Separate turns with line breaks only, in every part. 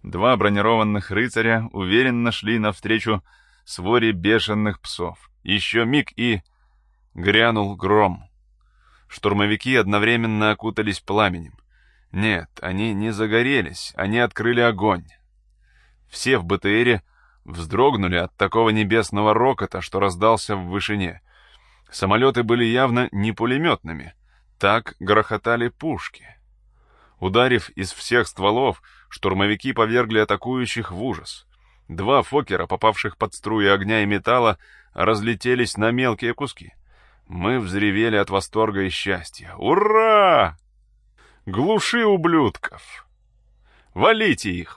Два бронированных рыцаря уверенно шли навстречу своре бешеных псов. Еще миг и... грянул гром. Штурмовики одновременно окутались пламенем. Нет, они не загорелись, они открыли огонь. Все в БТРе вздрогнули от такого небесного рокота, что раздался в вышине. Самолеты были явно не пулеметными. Так грохотали пушки. Ударив из всех стволов, штурмовики повергли атакующих в ужас. Два Фоккера, попавших под струи огня и металла, разлетелись на мелкие куски. Мы взревели от восторга и счастья. «Ура! Глуши ублюдков! Валите их!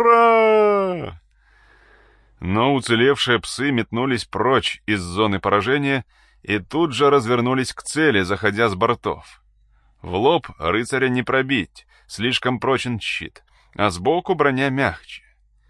Ура!» Но уцелевшие псы метнулись прочь из зоны поражения и тут же развернулись к цели, заходя с бортов. В лоб рыцаря не пробить, слишком прочен щит, а сбоку броня мягче.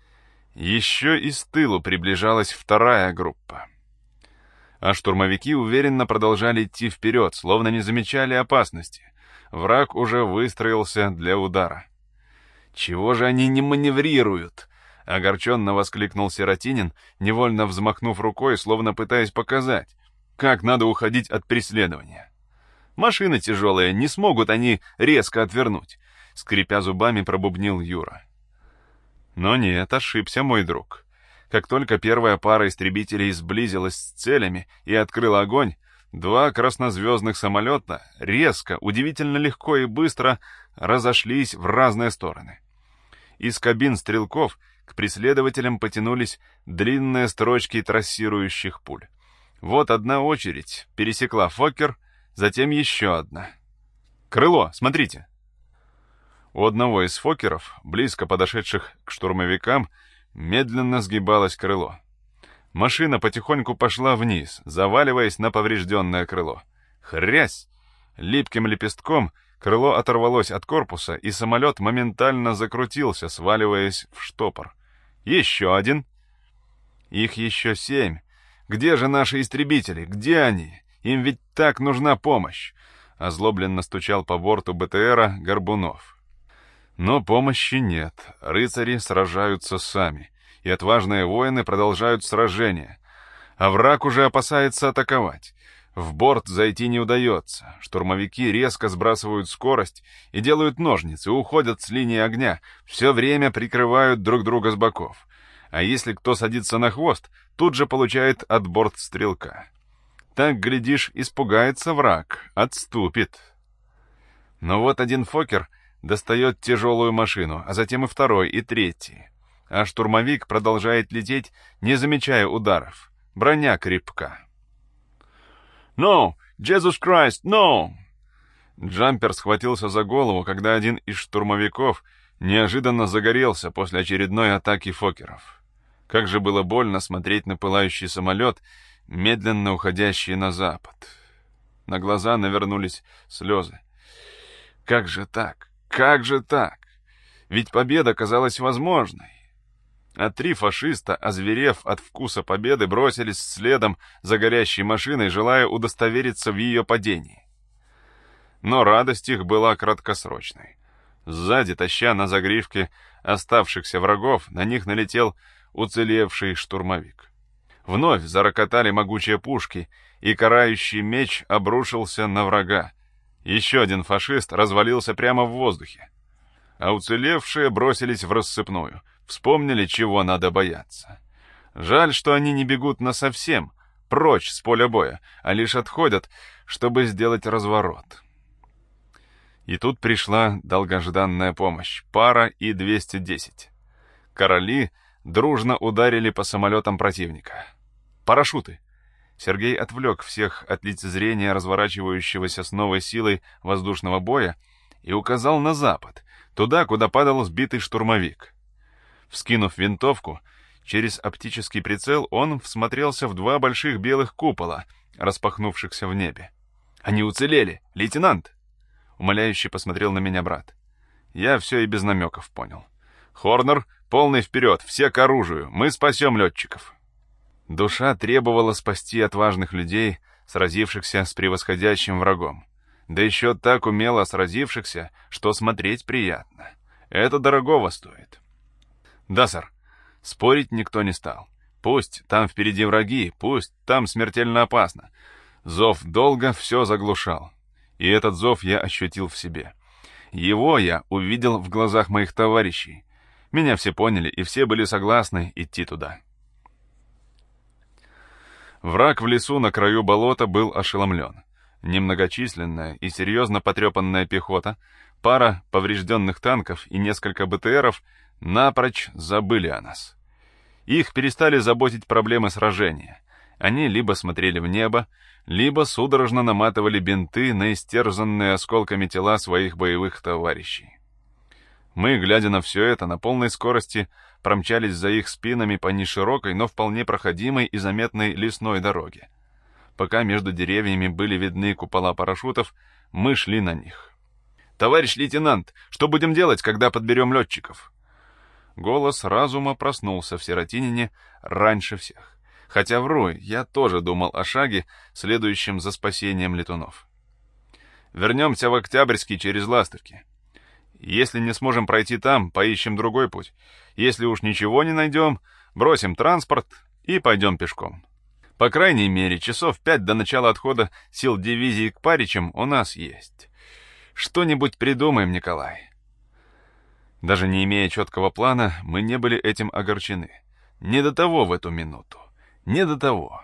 Еще и с тылу приближалась вторая группа. А штурмовики уверенно продолжали идти вперед, словно не замечали опасности. Враг уже выстроился для удара. «Чего же они не маневрируют?» — огорченно воскликнул Сиротинин, невольно взмахнув рукой, словно пытаясь показать, как надо уходить от преследования. «Машины тяжелые, не смогут они резко отвернуть», — скрипя зубами, пробубнил Юра. Но нет, ошибся мой друг. Как только первая пара истребителей сблизилась с целями и открыла огонь, два краснозвездных самолета резко, удивительно легко и быстро разошлись в разные стороны. Из кабин стрелков к преследователям потянулись длинные строчки трассирующих пуль. Вот одна очередь пересекла Фоккер, затем еще одна. «Крыло, смотрите!» У одного из Фоккеров, близко подошедших к штурмовикам, медленно сгибалось крыло. Машина потихоньку пошла вниз, заваливаясь на поврежденное крыло. Хрясь! Липким лепестком крыло оторвалось от корпуса, и самолет моментально закрутился, сваливаясь в штопор. Еще один. Их еще 7. Где же наши истребители? Где они? Им ведь так нужна помощь!» Озлобленно стучал по борту БТРа Горбунов. Но помощи нет. Рыцари сражаются сами, и отважные воины продолжают сражение. А враг уже опасается атаковать. В борт зайти не удается. Штурмовики резко сбрасывают скорость и делают ножницы, уходят с линии огня, все время прикрывают друг друга с боков. А если кто садится на хвост, тут же получает от бортстрелка. Так, глядишь, испугается враг, отступит. Но вот один Фоккер достает тяжелую машину, а затем и второй, и третий. А штурмовик продолжает лететь, не замечая ударов. Броня крепка. «No! Jesus Christ, no!» Джампер схватился за голову, когда один из штурмовиков неожиданно загорелся после очередной атаки Фоккеров. Как же было больно смотреть на пылающий самолет, медленно уходящий на запад. На глаза навернулись слезы. Как же так? Как же так? Ведь победа казалась возможной. А 3 фашиста, озверев от вкуса победы, бросились следом за горящей машиной, желая удостовериться в ее падении. Но радость их была краткосрочной. Сзади, таща на загривке оставшихся врагов, на них налетел уцелевший штурмовик. Вновь зарокотали могучие пушки, и карающий меч обрушился на врага. Еще один фашист развалился прямо в воздухе. А уцелевшие бросились в рассыпную, вспомнили, чего надо бояться. Жаль, что они не бегут насовсем, прочь с поля боя, а лишь отходят, чтобы сделать разворот. И тут пришла долгожданная помощь, пара и 210. Короли дружно ударили по самолетам противника. «Парашюты!» Сергей отвлек всех от лицезрения разворачивающегося с новой силой воздушного боя и указал на запад, туда, куда падал сбитый штурмовик. Вскинув винтовку, через оптический прицел он всмотрелся в 2 больших белых купола, распахнувшихся в небе. «Они уцелели, лейтенант!» Умоляюще посмотрел на меня брат. Я все и без намеков понял. «Хорнер, полный вперед, все к оружию, мы спасем летчиков!» Душа требовала спасти отважных людей, сразившихся с превосходящим врагом. Да еще так умело сразившихся, что смотреть приятно. Это дорогого стоит. «Да, сэр». Спорить никто не стал. Пусть там впереди враги, пусть там смертельно опасно. Зов долго все заглушал. И этот зов я ощутил в себе. Его я увидел в глазах моих товарищей. Меня все поняли, и все были согласны идти туда. Враг в лесу на краю болота был ошеломлен. Немногочисленная и серьезно потрепанная пехота, пара поврежденных танков и несколько БТРов напрочь забыли о нас. Их перестали заботить проблемы сражения. Они либо смотрели в небо, либо судорожно наматывали бинты на истерзанные осколками тела своих боевых товарищей. Мы, глядя на все это, на полной скорости промчались за их спинами по неширокой, но вполне проходимой и заметной лесной дороге. Пока между деревьями были видны купола парашютов, мы шли на них. «Товарищ лейтенант, что будем делать, когда подберем летчиков?» Голос разума проснулся в Сиротинине раньше всех. Хотя вру, я тоже думал о шаге, следующем за спасением летунов. «Вернемся в Октябрьский через Ластовки. Если не сможем пройти там, поищем другой путь. Если уж ничего не найдем, бросим транспорт и пойдем пешком. По крайней мере, часов 5 до начала отхода сил дивизии к Паричам у нас есть. Что-нибудь придумаем, Николай». Даже не имея четкого плана, мы не были этим огорчены. Не до того в эту минуту. Не до того.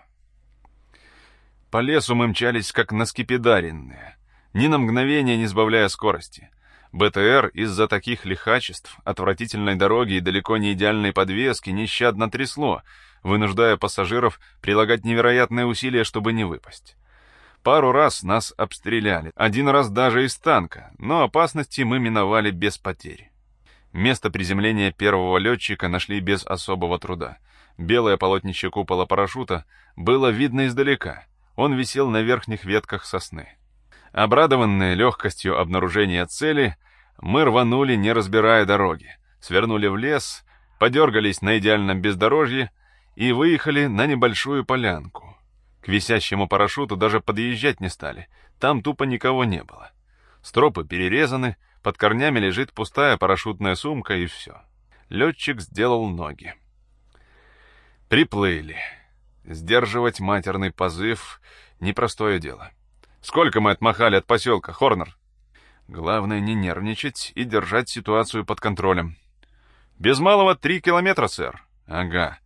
По лесу мы мчались, как наскепидаренные, ни на мгновение не сбавляя скорости. БТР из-за таких лихачеств, отвратительной дороги и далеко не идеальной подвески нещадно трясло, вынуждая пассажиров прилагать невероятные усилия, чтобы не выпасть. Пару раз нас обстреляли, один раз даже из танка, но опасности мы миновали без потерь. Место приземления первого летчика нашли без особого труда. Белое полотнище купола парашюта было видно издалека. Он висел на верхних ветках сосны. Обрадованные легкостью обнаружения цели, мы рванули, не разбирая дороги, свернули в лес, подергались на идеальном бездорожье и выехали на небольшую полянку. К висящему парашюту даже подъезжать не стали, там тупо никого не было. Стропы перерезаны, под корнями лежит пустая парашютная сумка и все. Летчик сделал ноги. Приплыли. Сдерживать матерный позыв — непростое дело. Сколько мы отмахали от поселка, Хорнер? Главное не нервничать и держать ситуацию под контролем. Без малого 3 километра, сэр. Ага.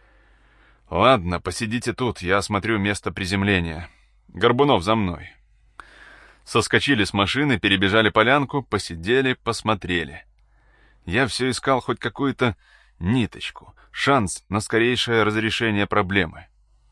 Ладно, посидите тут, я осмотрю место приземления. Горбунов, за мной. Соскочили с машины, перебежали полянку, посидели, посмотрели. Я все искал хоть какую-то ниточку, шанс на скорейшее разрешение проблемы.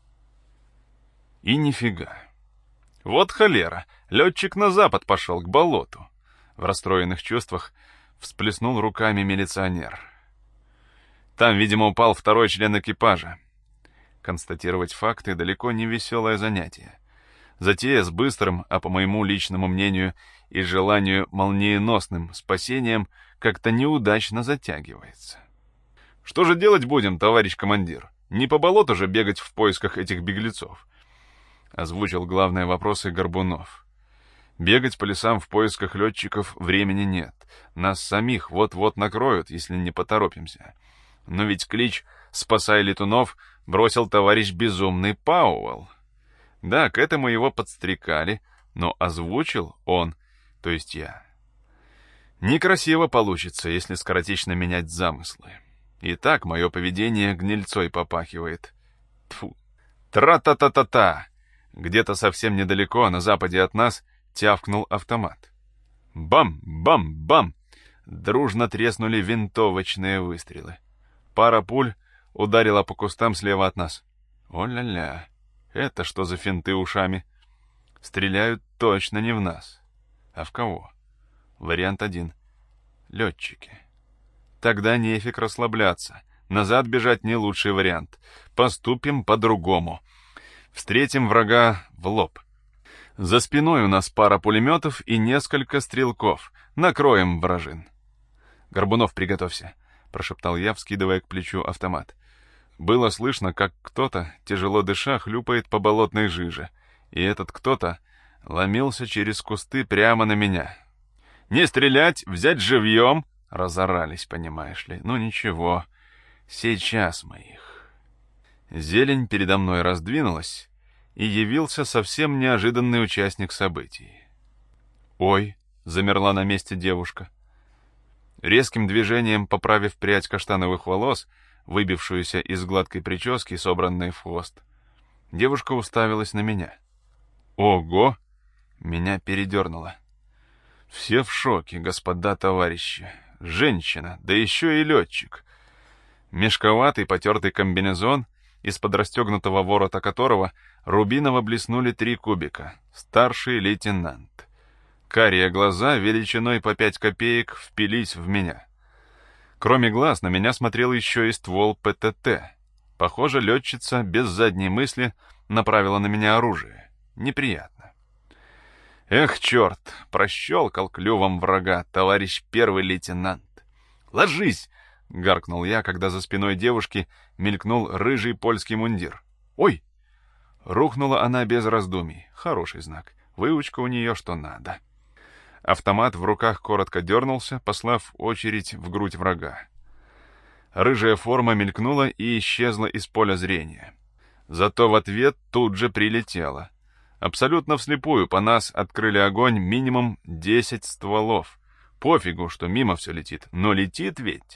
И нифига. Вот холера, летчик на запад пошел, к болоту. В расстроенных чувствах всплеснул руками милиционер. Там, видимо, упал второй член экипажа. Констатировать факты далеко не веселое занятие. Затея с быстрым, а по моему личному мнению и желанию молниеносным спасением как-то неудачно затягивается. «Что же делать будем, товарищ командир? Не по болоту же бегать в поисках этих беглецов?» Озвучил главные вопросы Горбунов. «Бегать по лесам в поисках летчиков времени нет. Нас самих вот-вот накроют, если не поторопимся. Но ведь клич «Спасай летунов» бросил товарищ безумный Пауэлл. Да, к этому его подстрекали, но озвучил он, то есть я. Некрасиво получится, если скоротечно менять замыслы. И так мое поведение гнильцой попахивает. Тьфу. Тра-та-та-та-та! Где-то совсем недалеко, на западе от нас, тявкнул автомат. Бам-бам-бам! Дружно треснули винтовочные выстрелы. Пара пуль ударила по кустам слева от нас. О-ля-ля! Это что за финты ушами? Стреляют точно не в нас. А в кого? Вариант 1. Летчики. Тогда нефиг расслабляться. Назад бежать не лучший вариант. Поступим по-другому. Встретим врага в лоб. За спиной у нас пара пулеметов и несколько стрелков. Накроем вражин. «Горбунов, приготовься», — прошептал я, вскидывая к плечу автомат. Было слышно, как кто-то, тяжело дыша, хлюпает по болотной жиже, и этот кто-то ломился через кусты прямо на меня. «Не стрелять, взять живьем!» — разорались, понимаешь ли. Ну ничего, Сейчас мы их. Зелень передо мной раздвинулась, и явился совсем неожиданный участник событий. «Ой!» — замерла на месте девушка. Резким движением, поправив прядь каштановых волос, выбившуюся из гладкой прически, собранной в хвост, девушка уставилась на меня. «Ого!» — меня передернуло. Все в шоке, господа товарищи. Женщина, да еще и летчик. Мешковатый потертый комбинезон, из-под расстегнутого ворота которого рубиново блеснули 3 кубика. Старший лейтенант. Карие глаза величиной по 5 копеек впились в меня. Кроме глаз на меня смотрел еще и ствол ПТТ. Похоже, летчица без задней мысли направила на меня оружие. Неприятно. Эх, черт, прощелкал клювом врага, товарищ первый лейтенант. «Ложись!» — гаркнул я, когда за спиной девушки мелькнул рыжий польский мундир. «Ой!» Рухнула она без раздумий. Хороший знак. Выучка у нее что надо. Автомат в руках коротко дернулся, послав очередь в грудь врага. Рыжая форма мелькнула и исчезла из поля зрения. Зато в ответ тут же прилетела. Абсолютно вслепую по нас открыли огонь минимум 10 стволов. Пофигу, что мимо все летит, но летит ведь.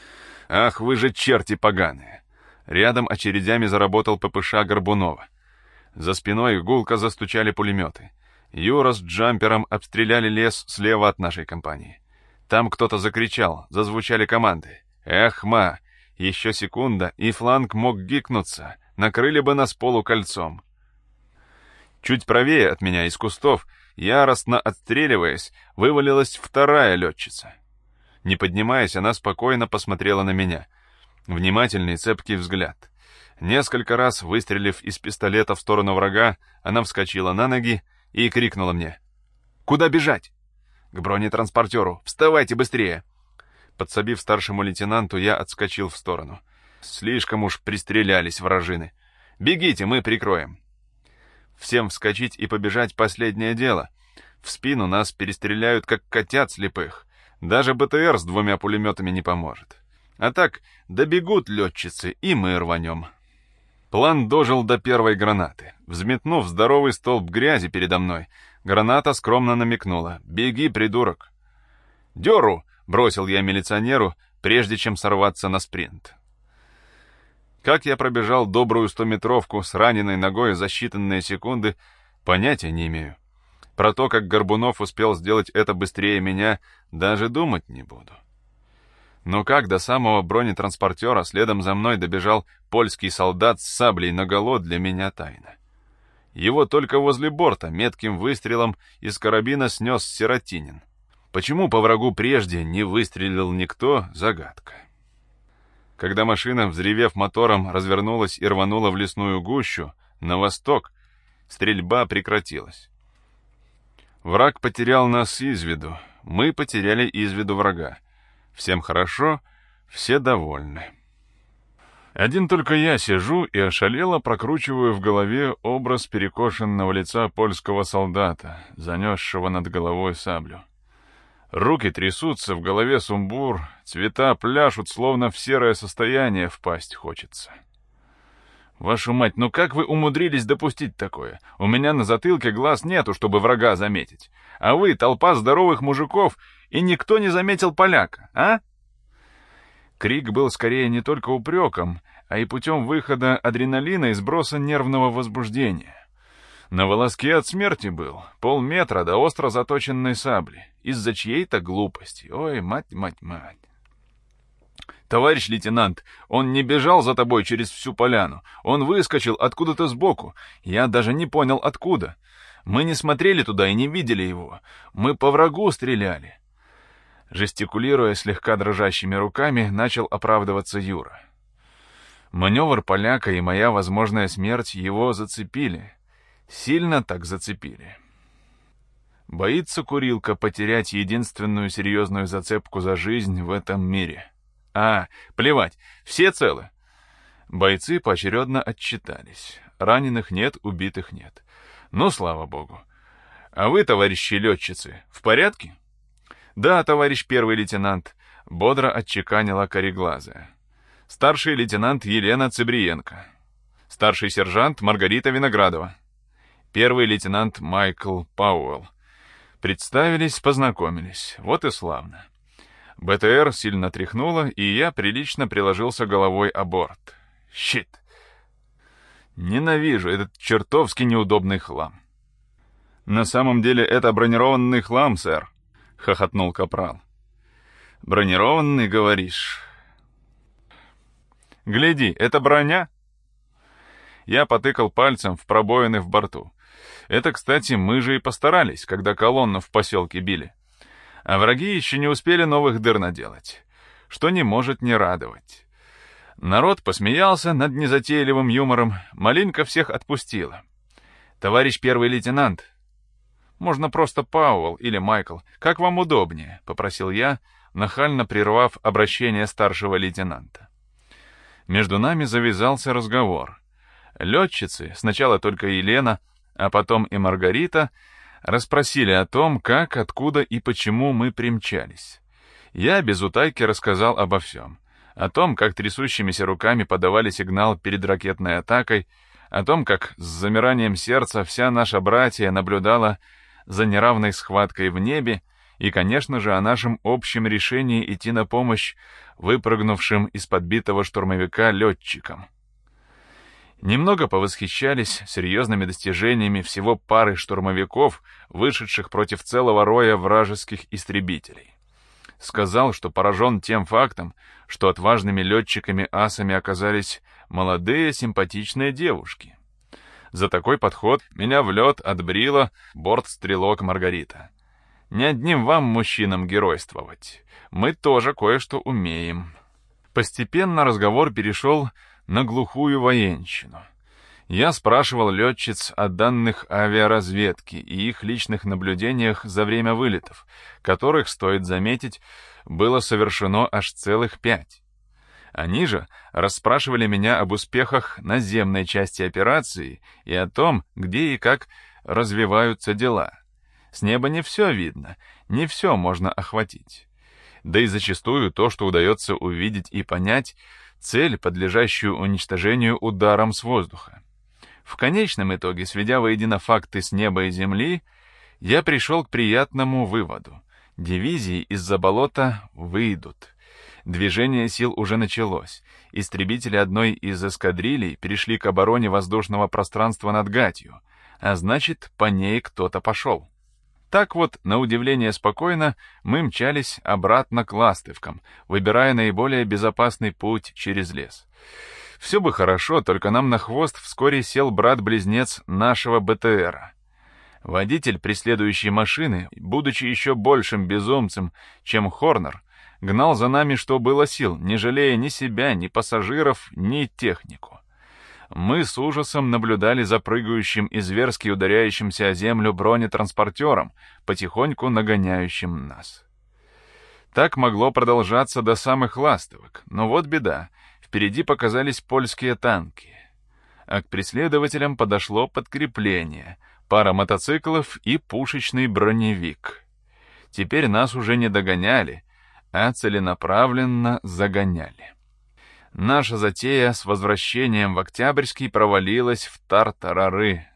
Ах, вы же черти поганые. Рядом очередями заработал ППШ Горбунова. За спиной гулко застучали пулеметы. Юра с джампером обстреляли лес слева от нашей компании. Там кто-то закричал, зазвучали команды. Эх, ма, еще секунда, и фланг мог гикнуться, накрыли бы нас полукольцом. Чуть правее от меня из кустов, яростно отстреливаясь, вывалилась вторая летчица. Не поднимаясь, она спокойно посмотрела на меня. Внимательный, цепкий взгляд. Несколько раз выстрелив из пистолета в сторону врага, она вскочила на ноги и крикнула мне: «Куда бежать?» «К бронетранспортеру! Вставайте быстрее!» Подсобив старшему лейтенанту, я отскочил в сторону. Слишком уж пристрелялись вражины. «Бегите, мы прикроем!» Всем вскочить и побежать — последнее дело. В спину нас перестреляют, как котят слепых. Даже БТР с 2 пулеметами не поможет. А так, добегут летчицы, и мы рванем. План дожил до первой гранаты. Взметнув здоровый столб грязи передо мной, граната скромно намекнула: «Беги, придурок!» «Дёру!» — бросил я милиционеру, прежде чем сорваться на спринт. Как я пробежал добрую 100-метровку с раненой ногой за считанные секунды, понятия не имею. Про то, как Горбунов успел сделать это быстрее меня, даже думать не буду. Но как до самого бронетранспортера следом за мной добежал польский солдат с саблей наголо, для меня тайна. Его только возле борта метким выстрелом из карабина снес Сиротинин. Почему по врагу прежде не выстрелил никто — загадка. Когда машина, взревев мотором, развернулась и рванула в лесную гущу, на восток, стрельба прекратилась. Враг потерял нас из виду, мы потеряли из виду врага. Всем хорошо, все довольны. Один только я сижу и ошалело прокручиваю в голове образ перекошенного лица польского солдата, занесшего над головой саблю. Руки трясутся, в голове сумбур, цвета пляшут, словно в серое состояние впасть хочется. Вашу мать, ну как вы умудрились допустить такое? У меня на затылке глаз нету, чтобы врага заметить. А вы, толпа здоровых мужиков, и никто не заметил поляка, а? Крик был скорее не только упреком, а и путем выхода адреналина и сброса нервного возбуждения. На волоске от смерти был, полметра до остро заточенной сабли, из-за чьей-то глупости. Ой, мать. «Товарищ лейтенант, он не бежал за тобой через всю поляну. Он выскочил откуда-то сбоку. Я даже не понял, откуда. Мы не смотрели туда и не видели его. Мы по врагу стреляли». Жестикулируя слегка дрожащими руками, начал оправдываться Юра. Маневр поляка и моя возможная смерть его зацепили. Сильно так зацепили. Боится курилка потерять единственную серьезную зацепку за жизнь в этом мире. Плевать, все целы. Бойцы поочередно отчитались. Раненых нет, убитых нет. Ну, слава богу. А вы, товарищи летчицы, в порядке? Да, товарищ первый лейтенант, бодро отчеканила кореглазая. Старший лейтенант Елена Цыбриенко. Старший сержант Маргарита Виноградова. Первый лейтенант Майкл Пауэлл. Представились, познакомились. Вот и славно. БТР сильно тряхнуло, и я прилично приложился головой о борт. Щит. Ненавижу этот чертовски неудобный хлам. «На самом деле это бронированный хлам, сэр», — хохотнул капрал. «Бронированный, говоришь?» «Гляди, это броня?» Я потыкал пальцем в пробоины в борту. Это, кстати, мы же и постарались, когда колонну в поселке били. А враги еще не успели новых дыр наделать, что не может не радовать. Народ посмеялся над незатейливым юмором, малинка всех отпустила. «Товарищ первый лейтенант», «Можно просто Пауэлл или Майкл, как вам удобнее», — попросил я, нахально прервав обращение старшего лейтенанта. Между нами завязался разговор. Летчицы, сначала только Елена, а потом и Маргарита, расспросили о том, как, откуда и почему мы примчались. Я без утайки рассказал обо всем. О том, как трясущимися руками подавали сигнал перед ракетной атакой, о том, как с замиранием сердца вся наша братья наблюдала за неравной схваткой в небе, и, конечно же, о нашем общем решении идти на помощь выпрыгнувшим из подбитого штурмовика летчикам. Немного повосхищались серьезными достижениями всего пары штурмовиков, вышедших против целого роя вражеских истребителей. Сказал, что поражен тем фактом, что отважными летчиками-асами оказались молодые симпатичные девушки. За такой подход меня в лед отбрила бортстрелок Маргарита. Не одним вам, мужчинам, геройствовать. Мы тоже кое-что умеем. Постепенно разговор перешел на глухую военщину. Я спрашивал летчиц о данных авиаразведки и их личных наблюдениях за время вылетов, которых, стоит заметить, было совершено аж целых 5. Они же расспрашивали меня об успехах наземной части операции и о том, где и как развиваются дела. С неба не все видно, не все можно охватить. Да и зачастую то, что удается увидеть и понять, цель, подлежащую уничтожению ударом с воздуха. В конечном итоге, сведя воедино факты с неба и земли, я пришел к приятному выводу. Дивизии из-за болота выйдут. Движение сил уже началось. Истребители одной из эскадрилей перешли к обороне воздушного пространства над Гатью, а значит, по ней кто-то пошел. Так вот, на удивление спокойно, мы мчались обратно к Ластывкам, выбирая наиболее безопасный путь через лес. Все бы хорошо, только нам на хвост вскоре сел брат-близнец нашего БТРа. Водитель преследующей машины, будучи еще большим безумцем, чем Хорнер, гнал за нами, что было сил, не жалея ни себя, ни пассажиров, ни технику. Мы с ужасом наблюдали за прыгающим и зверски ударяющимся о землю бронетранспортером, потихоньку нагоняющим нас. Так могло продолжаться до самых Ластовок, но вот беда, впереди показались польские танки. А к преследователям подошло подкрепление, пара мотоциклов и пушечный броневик. Теперь нас уже не догоняли, а целенаправленно загоняли. Наша затея с возвращением в Октябрьский провалилась в тартарары.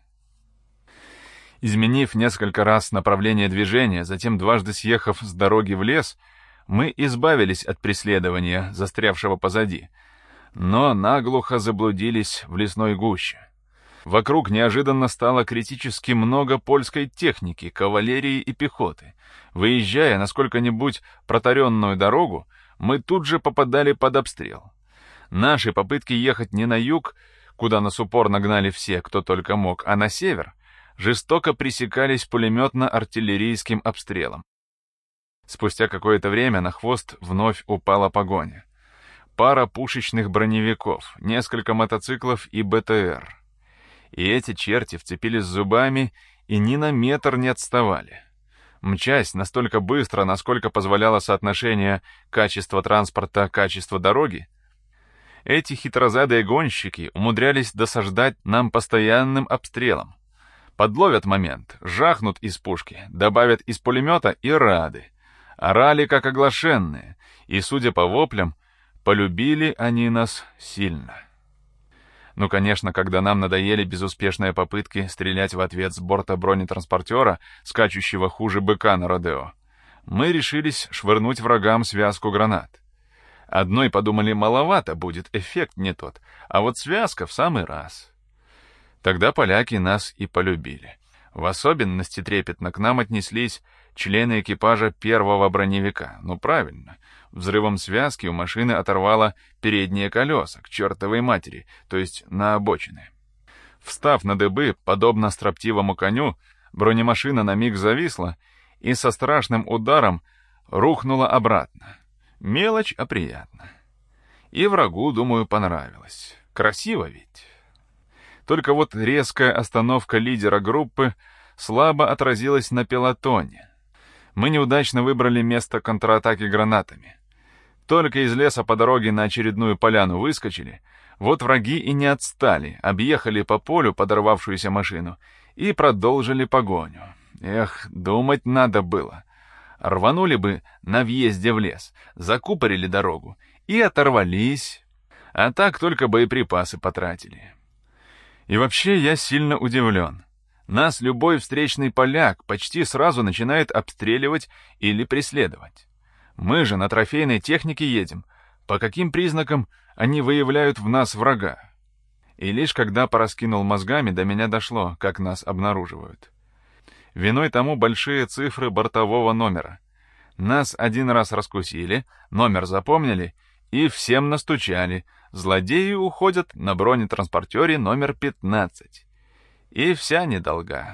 Изменив несколько раз направление движения, затем дважды съехав с дороги в лес, мы избавились от преследования, застрявшего позади, но наглухо заблудились в лесной гуще. Вокруг неожиданно стало критически много польской техники, кавалерии и пехоты. Выезжая на сколько-нибудь протаренную дорогу, мы тут же попадали под обстрел. Наши попытки ехать не на юг, куда нас упорно гнали все, кто только мог, а на север, жестоко пресекались пулеметно-артиллерийским обстрелом. Спустя какое-то время на хвост вновь упала погоня. Пара пушечных броневиков, несколько мотоциклов и БТР. И эти черти вцепились зубами и ни на метр не отставали. Мчась настолько быстро, насколько позволяло соотношение качества транспорта, качества дороги, эти хитрозадые гонщики умудрялись досаждать нам постоянным обстрелом. Подловят момент, жахнут из пушки, добавят из пулемета и рады. Орали как оглашенные, и, судя по воплям, полюбили они нас сильно. Ну, конечно, когда нам надоели безуспешные попытки стрелять в ответ с борта бронетранспортера, скачущего хуже быка на родео, мы решились швырнуть врагам связку гранат. Одной подумали, маловато будет, эффект не тот, а вот связка в самый раз. Тогда поляки нас и полюбили. В особенности трепетно к нам отнеслись члены экипажа первого броневика. Ну, правильно. Взрывом связки у машины оторвало передние колеса, к чертовой матери, то есть на обочины. Встав на дыбы, подобно строптивому коню, бронемашина на миг зависла и со страшным ударом рухнула обратно. Мелочь, а приятно. И врагу, думаю, понравилось. Красиво ведь. Только вот резкая остановка лидера группы слабо отразилась на пелотоне. Мы неудачно выбрали место контратаки гранатами. Только из леса по дороге на очередную поляну выскочили, вот враги и не отстали, объехали по полю подорвавшуюся машину и продолжили погоню. Эх, думать надо было. Рванули бы на въезде в лес, закупорили дорогу и оторвались, а так только боеприпасы потратили. И вообще я сильно удивлен. Нас любой встречный поляк почти сразу начинает обстреливать или преследовать. Мы же на трофейной технике едем. По каким признакам они выявляют в нас врага? И лишь когда пораскинул мозгами, до меня дошло, как нас обнаруживают. Виной тому большие цифры бортового номера. Нас один раз раскусили, номер запомнили и всем настучали. Злодеи уходят на бронетранспортере номер 15. И вся недолга.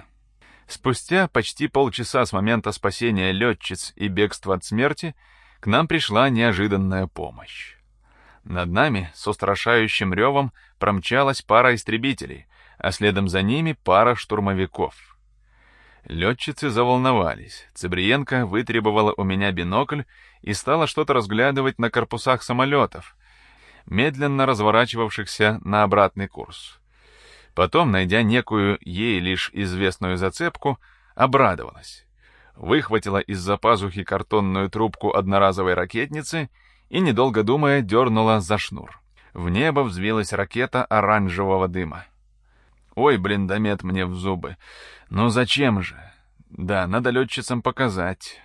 Спустя почти полчаса с момента спасения летчиц и бегства от смерти к нам пришла неожиданная помощь. Над нами с устрашающим ревом промчалась пара истребителей, а следом за ними пара штурмовиков. Летчицы заволновались. Цыбриенко вытребовала у меня бинокль и стала что-то разглядывать на корпусах самолетов, медленно разворачивавшихся на обратный курс. Потом, найдя некую ей лишь известную зацепку, обрадовалась. Выхватила из-за пазухи картонную трубку одноразовой ракетницы и, недолго думая, дернула за шнур. В небо взвилась ракета оранжевого дыма. Ой, блиндомет мне в зубы. Ну зачем же? Да, надо летчицам показать.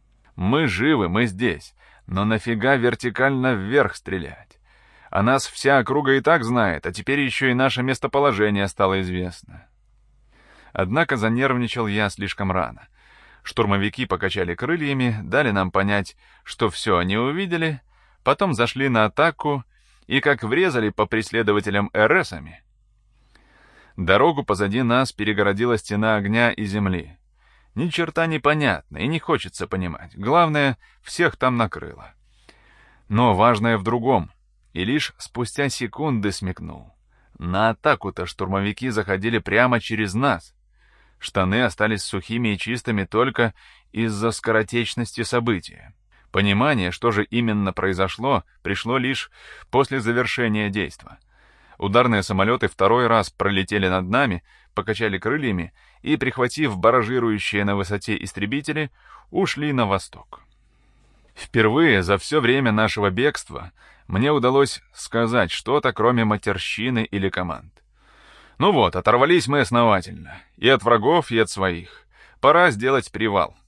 Мы живы, мы здесь. Но нафига вертикально вверх стрелять? А нас вся округа и так знает, а теперь еще и наше местоположение стало известно. Однако занервничал я слишком рано. Штурмовики покачали крыльями, дали нам понять, что все они увидели, потом зашли на атаку и как врезали по преследователям РСами. Дорогу позади нас перегородила стена огня и земли. Ни черта не понятно и не хочется понимать. Главное, всех там накрыло. Но важное в другом. И лишь спустя секунды смекнул. На атаку-то штурмовики заходили прямо через нас. Штаны остались сухими и чистыми только из-за скоротечности события. Понимание, что же именно произошло, пришло лишь после завершения действа. Ударные самолеты второй раз пролетели над нами, покачали крыльями и, прихватив баражирующие на высоте истребители, ушли на восток. Впервые за все время нашего бегства мне удалось сказать что-то, кроме матерщины или команд. Ну вот, оторвались мы основательно. И от врагов, и от своих. Пора сделать привал.